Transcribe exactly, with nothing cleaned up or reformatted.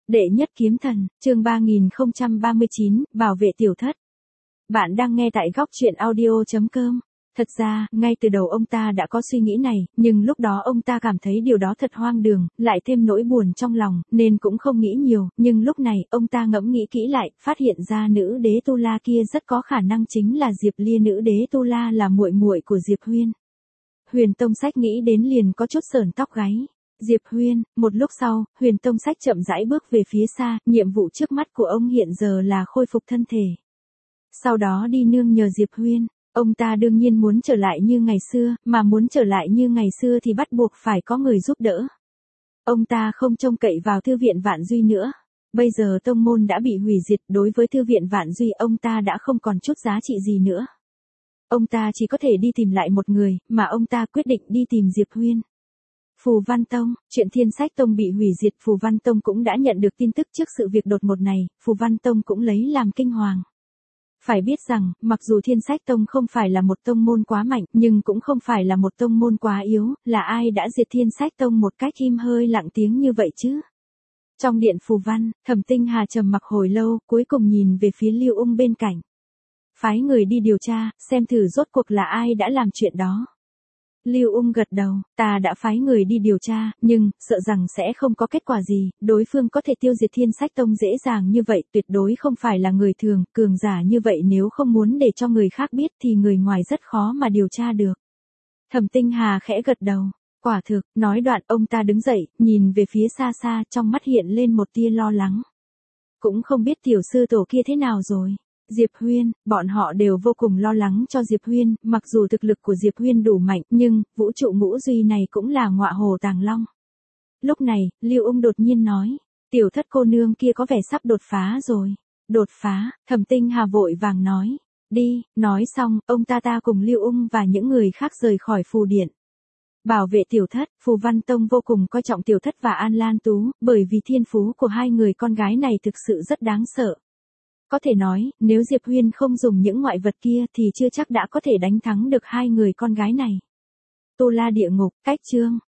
Đệ nhất kiếm thần, chương ba nghìn không trăm ba mươi chín, bảo vệ tiểu thất. Bạn đang nghe tại góc truyện audio chấm com. Thật ra, ngay từ đầu ông ta đã có suy nghĩ này, nhưng lúc đó ông ta cảm thấy điều đó thật hoang đường, lại thêm nỗi buồn trong lòng, nên cũng không nghĩ nhiều, nhưng lúc này, ông ta ngẫm nghĩ kỹ lại, phát hiện ra nữ đế Tu La kia rất có khả năng chính là Diệp Ly. Nữ đế Tu La là muội muội của Diệp Huyên. Huyền Tông Sách nghĩ đến liền có chút sởn tóc gáy. Diệp Huyên, một lúc sau, Huyền Tông Sách chậm rãi bước về phía xa, nhiệm vụ trước mắt của ông hiện giờ là khôi phục thân thể. Sau đó đi nương nhờ Diệp Huyên, ông ta đương nhiên muốn trở lại như ngày xưa, mà muốn trở lại như ngày xưa thì bắt buộc phải có người giúp đỡ. Ông ta không trông cậy vào Thư viện Vạn Duy nữa. Bây giờ tông môn đã bị hủy diệt, đối với Thư viện Vạn Duy ông ta đã không còn chút giá trị gì nữa. Ông ta chỉ có thể đi tìm lại một người, mà ông ta quyết định đi tìm Diệp Huyên. Phù Văn Tông, chuyện Thiên Sách Tông bị hủy diệt, Phù Văn Tông cũng đã nhận được tin tức. Trước sự việc đột ngột này, Phù Văn Tông cũng lấy làm kinh hoàng. Phải biết rằng, mặc dù Thiên Sách Tông không phải là một tông môn quá mạnh, nhưng cũng không phải là một tông môn quá yếu, là ai đã diệt Thiên Sách Tông một cách im hơi lặng tiếng như vậy chứ? Trong điện Phù Văn, Thẩm Tinh Hà trầm mặc hồi lâu, cuối cùng nhìn về phía Lưu Ung bên cạnh. Phái người đi điều tra, xem thử rốt cuộc là ai đã làm chuyện đó. Lưu Ung gật đầu, ta đã phái người đi điều tra, nhưng, sợ rằng sẽ không có kết quả gì, đối phương có thể tiêu diệt Thiên Sách Tông dễ dàng như vậy, tuyệt đối không phải là người thường, cường giả như vậy nếu không muốn để cho người khác biết thì người ngoài rất khó mà điều tra được. Thẩm Tinh Hà khẽ gật đầu, quả thực, nói đoạn ông ta đứng dậy, nhìn về phía xa xa, trong mắt hiện lên một tia lo lắng. Cũng không biết tiểu sư tổ kia thế nào rồi. Diệp Huyên, bọn họ đều vô cùng lo lắng cho Diệp Huyên, mặc dù thực lực của Diệp Huyên đủ mạnh, nhưng, vũ trụ ngũ duy này cũng là ngọa hồ tàng long. Lúc này, Lưu Ung đột nhiên nói, tiểu thất cô nương kia có vẻ sắp đột phá rồi. Đột phá, Thẩm Tinh Hà vội vàng nói, đi, nói xong, ông ta ta cùng Lưu Ung và những người khác rời khỏi phù điện. Bảo vệ tiểu thất, Phù Văn Tông vô cùng coi trọng tiểu thất và An Lan Tú, bởi vì thiên phú của hai người con gái này thực sự rất đáng sợ. Có thể nói, nếu Diệp Huyên không dùng những ngoại vật kia thì chưa chắc đã có thể đánh thắng được hai người con gái này. Tu La địa ngục, cách chương.